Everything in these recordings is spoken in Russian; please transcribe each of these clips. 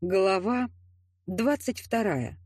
Глава 22.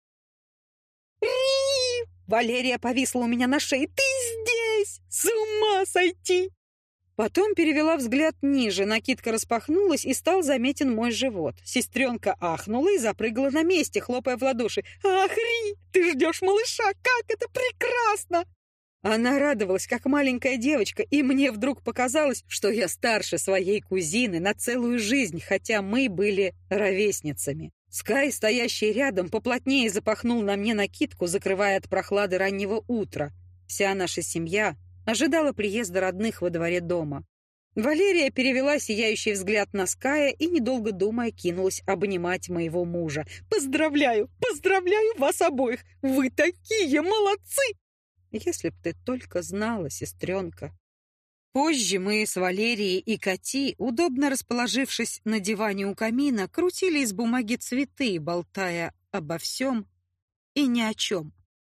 Валерия повисла у меня на шее. «Ты здесь! С ума сойти!» Потом перевела взгляд ниже. Накидка распахнулась, и стал заметен мой живот. Сестренка ахнула и запрыгала на месте, хлопая в ладоши. «Ах, Ри, ты ждешь малыша! Как это прекрасно!» Она радовалась, как маленькая девочка, и мне вдруг показалось, что я старше своей кузины на целую жизнь, хотя мы были ровесницами. Скай, стоящий рядом, поплотнее запахнул на мне накидку, закрывая от прохлады раннего утра. Вся наша семья ожидала приезда родных во дворе дома. Валерия перевела сияющий взгляд на Ская и, недолго думая, кинулась обнимать моего мужа. «Поздравляю! Поздравляю вас обоих! Вы такие молодцы!» Если б ты только знала, сестренка. Позже мы с Валерией и Кати, удобно расположившись на диване у камина, крутили из бумаги цветы, болтая обо всем и ни о чем.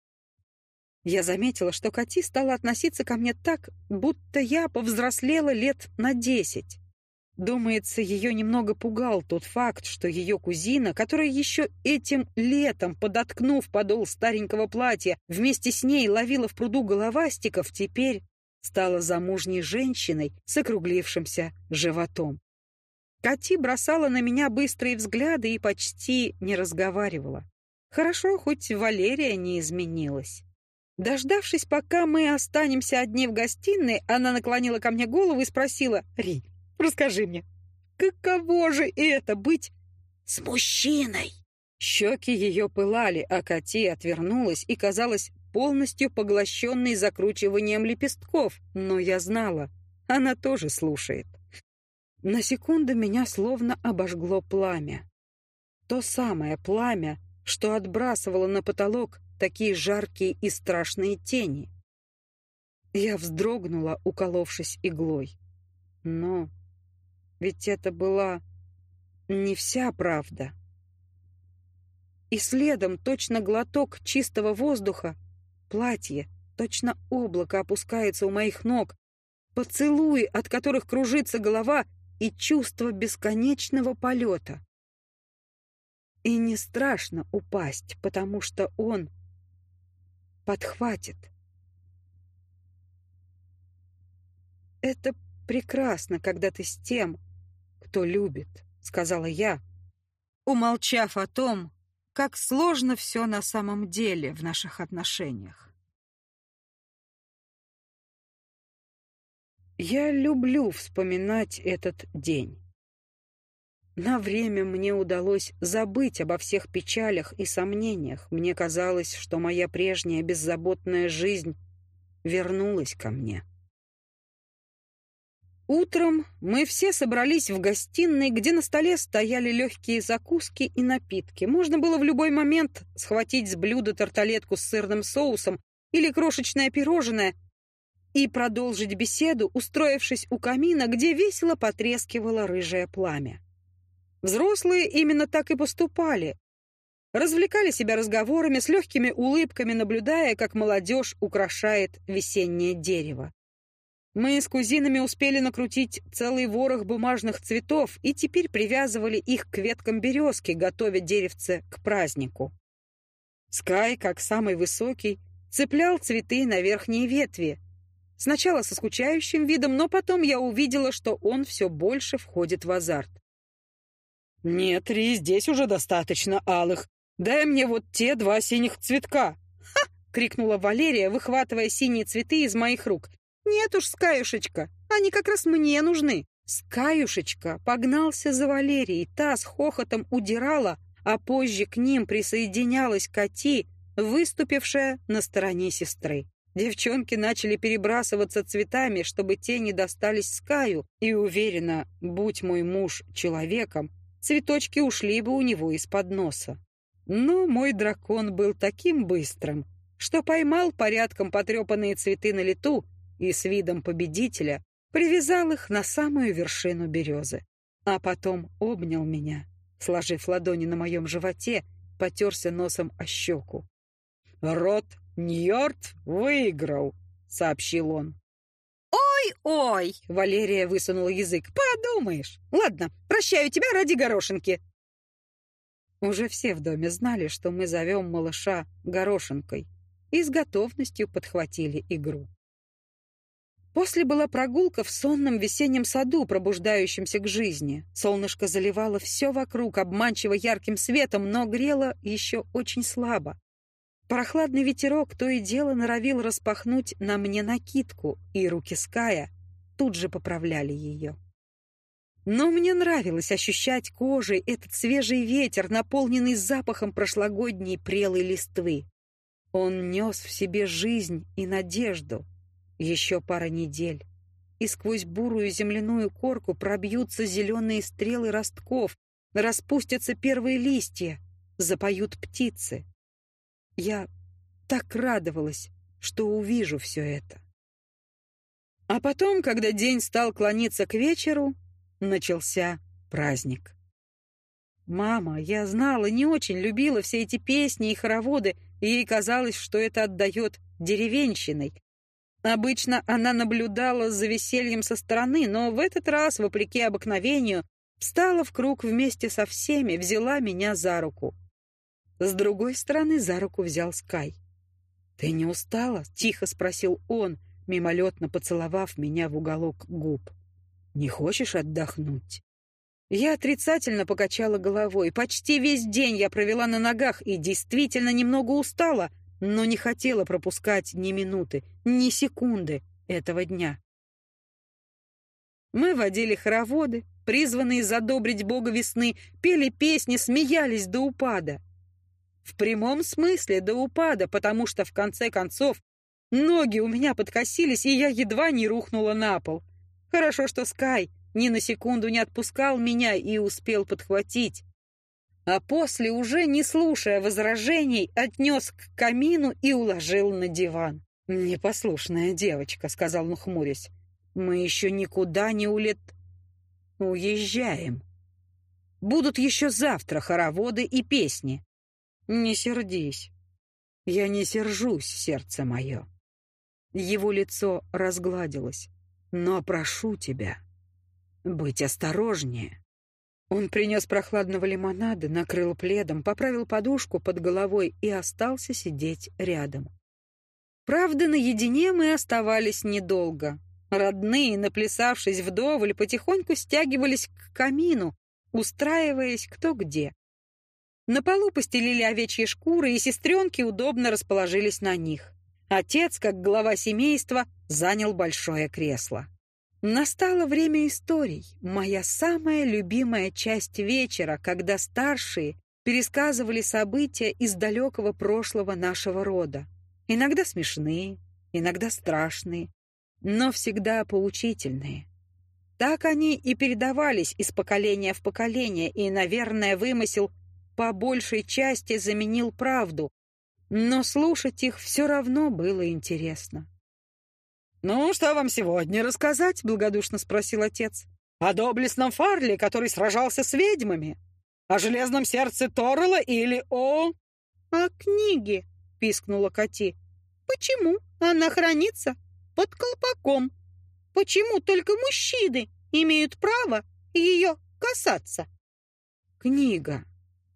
Я заметила, что Кати стала относиться ко мне так, будто я повзрослела лет на 10. Думается, ее немного пугал тот факт, что ее кузина, которая еще этим летом, подоткнув подол старенького платья, вместе с ней ловила в пруду головастиков, теперь стала замужней женщиной с округлившимся животом. Кати бросала на меня быстрые взгляды и почти не разговаривала. Хорошо, хоть Валерия не изменилась. Дождавшись, пока мы останемся одни в гостиной, она наклонила ко мне голову и спросила: «Ри, расскажи мне, каково же это быть с мужчиной?» Щеки ее пылали, а Кати отвернулась и казалась полностью поглощенной закручиванием лепестков, но я знала, она тоже слушает. На секунду меня словно обожгло пламя. То самое пламя, что отбрасывало на потолок такие жаркие и страшные тени. Я вздрогнула, уколовшись иглой. Но ведь это была не вся правда. И следом, точно глоток чистого воздуха, платье, точно облако опускается у моих ног, поцелуи, от которых кружится голова, и чувство бесконечного полета. И не страшно упасть, потому что он подхватит. Это прекрасно, когда ты с тем, кто любит, сказала я, умолчав о том, как сложно все на самом деле в наших отношениях. Я люблю вспоминать этот день. На время мне удалось забыть обо всех печалях и сомнениях. Мне казалось, что моя прежняя беззаботная жизнь вернулась ко мне. Утром мы все собрались в гостиной, где на столе стояли легкие закуски и напитки. Можно было в любой момент схватить с блюда тарталетку с сырным соусом или крошечное пирожное и продолжить беседу, устроившись у камина, где весело потрескивало рыжее пламя. Взрослые именно так и поступали. Развлекали себя разговорами, с легкими улыбками, наблюдая, как молодежь украшает весеннее дерево. Мы с кузинами успели накрутить целый ворох бумажных цветов и теперь привязывали их к веткам березки, готовя деревце к празднику. Скай, как самый высокий, цеплял цветы на верхние ветви. Сначала со скучающим видом, но потом я увидела, что он все больше входит в азарт. «Нет, Ри, здесь уже достаточно алых. Дай мне вот те 2 синих цветка!» «Ха!» — крикнула Валерия, выхватывая синие цветы из моих рук. «Нет уж, Скаюшечка, они как раз мне нужны!» Скаюшечка погнался за Валерией, та с хохотом удирала, а позже к ним присоединялась Кати, выступившая на стороне сестры. Девчонки начали перебрасываться цветами, чтобы те не достались Скаю, и уверена, будь мой муж человеком, цветочки ушли бы у него из-под носа. Но мой дракон был таким быстрым, что поймал порядком потрепанные цветы на лету и с видом победителя привязал их на самую вершину березы. А потом обнял меня, сложив ладони на моем животе, потерся носом о щеку. «Род Ньорд выиграл», — сообщил он. «Ой-ой!» — Валерия высунула язык. «Подумаешь! Ладно, прощаю тебя ради горошинки!» Уже все в доме знали, что мы зовем малыша Горошинкой, и с готовностью подхватили игру. После была прогулка в сонном весеннем саду, пробуждающемся к жизни. Солнышко заливало все вокруг, обманчиво ярким светом, но грело еще очень слабо. Прохладный ветерок то и дело норовил распахнуть на мне накидку, и руки Ская тут же поправляли ее. Но мне нравилось ощущать кожей этот свежий ветер, наполненный запахом прошлогодней прелой листвы. Он нес в себе жизнь и надежду. Еще пара недель, и сквозь бурую земляную корку пробьются зеленые стрелы ростков, распустятся первые листья, запоют птицы. Я так радовалась, что увижу все это. А потом, когда день стал клониться к вечеру, начался праздник. Мама, я знала, не очень любила все эти песни и хороводы, и ей казалось, что это отдает деревенщиной. Обычно она наблюдала за весельем со стороны, но в этот раз, вопреки обыкновению, встала в круг вместе со всеми, взяла меня за руку. С другой стороны за руку взял Скай. «Ты не устала?» — тихо спросил он, мимолетно поцеловав меня в уголок губ. «Не хочешь отдохнуть?» Я отрицательно покачала головой. Почти весь день я провела на ногах и действительно немного устала, но не хотела пропускать ни минуты, ни секунды этого дня. Мы водили хороводы, призванные задобрить бога весны, пели песни, смеялись до упада. В прямом смысле до упада, потому что, в конце концов, ноги у меня подкосились, и я едва не рухнула на пол. Хорошо, что Скай ни на секунду не отпускал меня и успел подхватить. А после, уже не слушая возражений, отнес к камину и уложил на диван. «Непослушная девочка», — сказал он, хмурясь. «Мы еще никуда не уезжаем. Будут еще завтра хороводы и песни. Не сердись». «Я не сержусь, сердце мое». Его лицо разгладилось. «Но прошу тебя быть осторожнее». Он принес прохладного лимонада, накрыл пледом, поправил подушку под головой и остался сидеть рядом. Правда, наедине мы оставались недолго. Родные, наплясавшись вдоволь, потихоньку стягивались к камину, устраиваясь кто где. На полу постелили овечьи шкуры, и сестренки удобно расположились на них. Отец, как глава семейства, занял большое кресло. Настало время историй, моя самая любимая часть вечера, когда старшие пересказывали события из далекого прошлого нашего рода. Иногда смешные, иногда страшные, но всегда поучительные. Так они и передавались из поколения в поколение, и, наверное, вымысел по большей части заменил правду, но слушать их все равно было интересно. «Ну, что вам сегодня рассказать?» — благодушно спросил отец. «О доблестном Фарле, который сражался с ведьмами? О железном сердце Торрелла или о...» «О книге», — пискнула Кати. «Почему она хранится под колпаком? Почему только мужчины имеют право ее касаться?» Книга,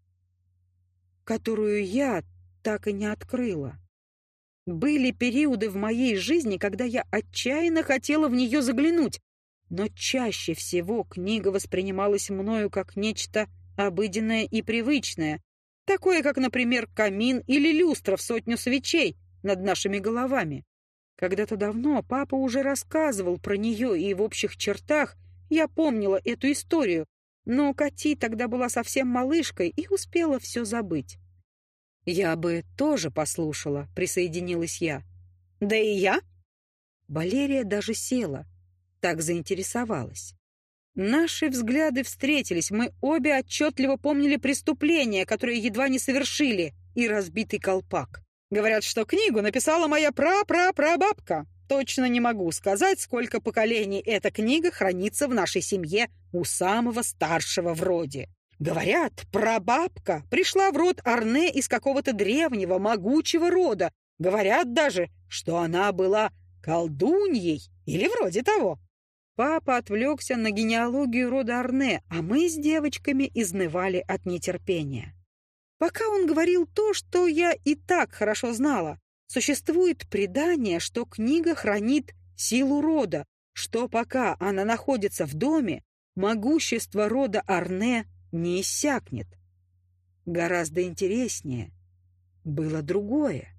которую я так и не открыла. Были периоды в моей жизни, когда я отчаянно хотела в нее заглянуть, но чаще всего книга воспринималась мною как нечто обыденное и привычное, такое как, например, камин или люстра в 100 свечей над нашими головами. Когда-то давно папа уже рассказывал про нее, и в общих чертах я помнила эту историю, но Кати тогда была совсем малышкой и успела все забыть. «Я бы тоже послушала», — присоединилась я. «Да и я». Валерия даже села, так заинтересовалась. Наши взгляды встретились, мы обе отчетливо помнили преступление, которое едва не совершили, и разбитый колпак. «Говорят, что книгу написала моя прапрапрабабка. Точно не могу сказать, сколько поколений эта книга хранится в нашей семье у самого старшего в роде. Говорят, прабабка пришла в род Арне из какого-то древнего, могучего рода. Говорят даже, что она была колдуньей или вроде того». Папа отвлекся на генеалогию рода Арне, а мы с девочками изнывали от нетерпения. Пока он говорил то, что я и так хорошо знала. Существует предание, что книга хранит силу рода, что пока она находится в доме, могущество рода Арне не иссякнет. Гораздо интереснее было другое.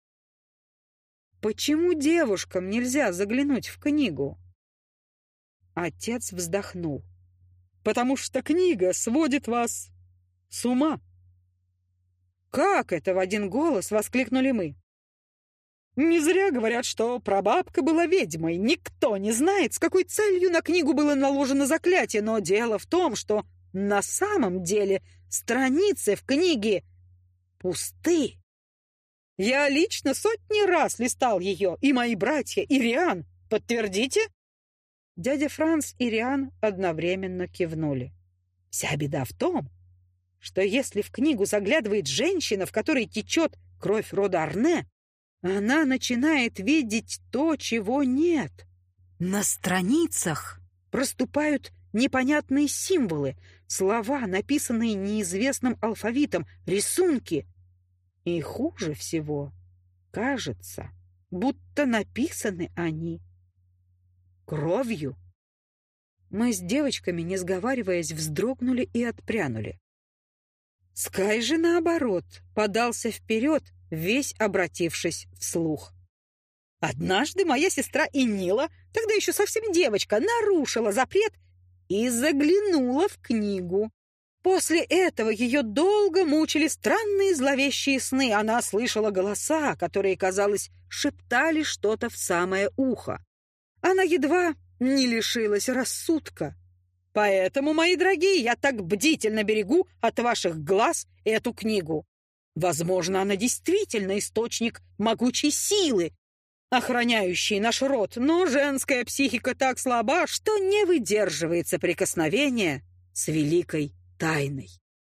Почему девушкам нельзя заглянуть в книгу? Отец вздохнул. Потому что книга сводит вас с ума. Как это, в один голос воскликнули мы. Не зря говорят, что прабабка была ведьмой. Никто не знает, с какой целью на книгу было наложено заклятие, но дело в том, что на самом деле страницы в книге пусты. Я лично сотни раз листал ее, и мои братья, и Риан. Подтвердите? Дядя Франц и Риан одновременно кивнули. Вся беда в том, что если в книгу заглядывает женщина, в которой течет кровь рода Арне, она начинает видеть то, чего нет. На страницах проступают непонятные символы, слова, написанные неизвестным алфавитом, рисунки. И хуже всего, кажется, будто написаны они кровью. Мы с девочками, не сговариваясь, вздрогнули и отпрянули. Скай же, наоборот, подался вперед, весь обратившись вслух. Однажды моя сестра Инила, тогда еще совсем девочка, нарушила запрет и заглянула в книгу. После этого ее долго мучили странные зловещие сны. Она слышала голоса, которые, казалось, шептали что-то в самое ухо. Она едва не лишилась рассудка. Поэтому, мои дорогие, я так бдительно берегу от ваших глаз эту книгу. Возможно, она действительно источник могучей силы, охраняющий наш род, но женская психика так слаба, что не выдерживает соприкосновения с великой тайной.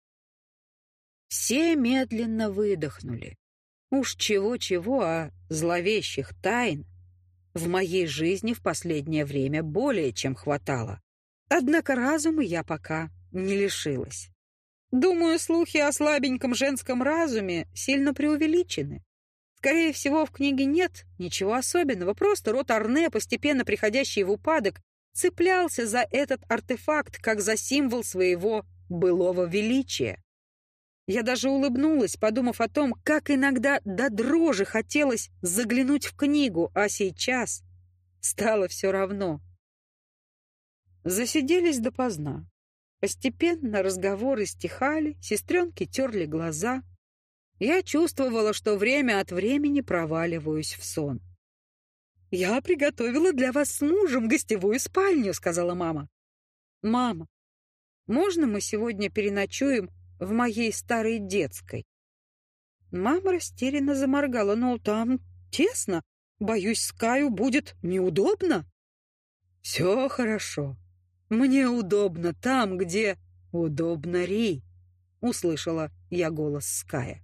Все медленно выдохнули. Уж чего-чего, а зловещих тайн в моей жизни в последнее время более чем хватало. Однако разума я пока не лишилась. Думаю, слухи о слабеньком женском разуме сильно преувеличены. Скорее всего, в книге нет ничего особенного, просто род Арне, постепенно приходящий в упадок, цеплялся за этот артефакт, как за символ своего былого величия. Я даже улыбнулась, подумав о том, как иногда до дрожи хотелось заглянуть в книгу, а сейчас стало все равно. Засиделись допоздна. Постепенно разговоры стихали, сестренки терли глаза. Я чувствовала, что время от времени проваливаюсь в сон. «Я приготовила для вас с мужем гостевую спальню», — сказала мама. «Мама, можно мы сегодня переночуем в моей старой детской?» Мама растерянно заморгала. «Ну, там тесно. Боюсь, Скаю будет неудобно». «Все хорошо. Мне удобно там, где удобно Ри», — услышала я голос Ская.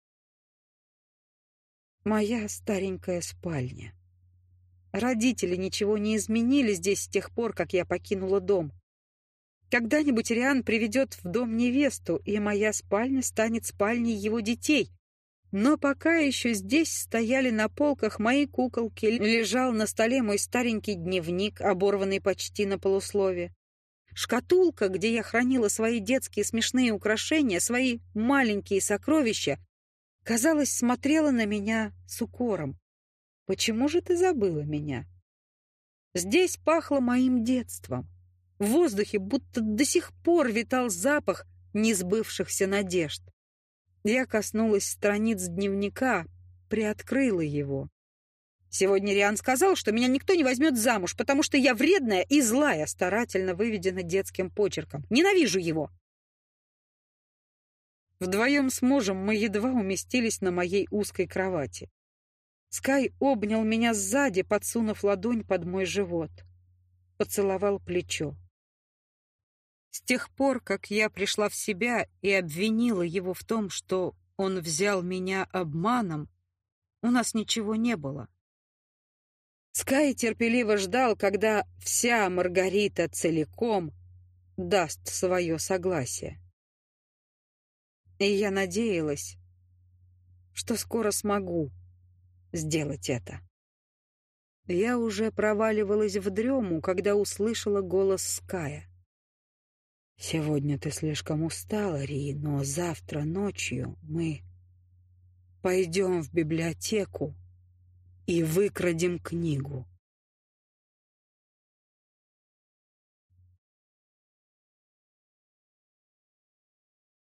Моя старенькая спальня. Родители ничего не изменили здесь с тех пор, как я покинула дом. Когда-нибудь Риан приведет в дом невесту, и моя спальня станет спальней его детей. Но пока еще здесь стояли на полках мои куколки, лежал на столе мой старенький дневник, оборванный почти на полуслове. Шкатулка, где я хранила свои детские смешные украшения, свои маленькие сокровища, казалось, смотрела на меня с укором. «Почему же ты забыла меня?» Здесь пахло моим детством. В воздухе будто до сих пор витал запах несбывшихся надежд. Я коснулась страниц дневника, приоткрыла его. Сегодня Риан сказал, что меня никто не возьмет замуж, потому что я вредная и злая, старательно выведена детским почерком. Ненавижу его. Вдвоем с мужем мы едва уместились на моей узкой кровати. Скай обнял меня сзади, подсунув ладонь под мой живот. Поцеловал плечо. С тех пор, как я пришла в себя и обвинила его в том, что он взял меня обманом, у нас ничего не было. Скай терпеливо ждал, когда вся Маргарита целиком даст свое согласие. И я надеялась, что скоро смогу сделать это. Я уже проваливалась в дрему, когда услышала голос Ская. «Сегодня ты слишком устала, Ри, но завтра ночью мы пойдем в библиотеку и выкрадем книгу.